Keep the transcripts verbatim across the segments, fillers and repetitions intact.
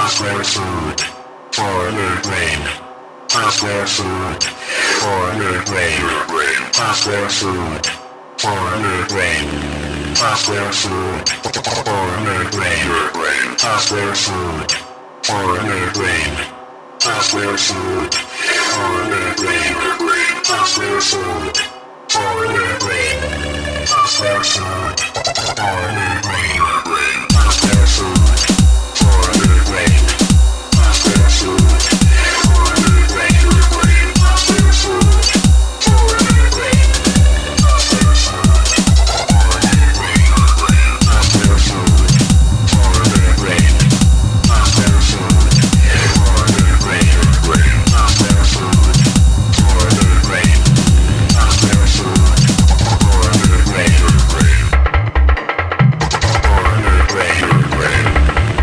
Fast food for your brain. Fast food for your brain. Fast food for your brain. Fast food for your brain. Fast food for your brain. Fast food for your brain. Fast food for your brain. Fast food for your brain. Fast food for your brain. Fast food for your brain. Fast food for your brain. Fast food for your brain. Fast food for your brain. Fast food for your brain. Fast food for your brain. Fast food for your brain. For your brain.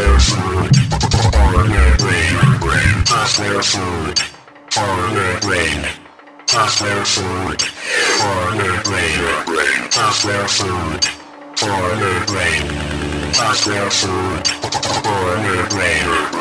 their food, foreigner brain, pass their food, foreigner brain, pass their food, foreigner brain, pass their food, foreigner brain, pass their food, foreigner brain.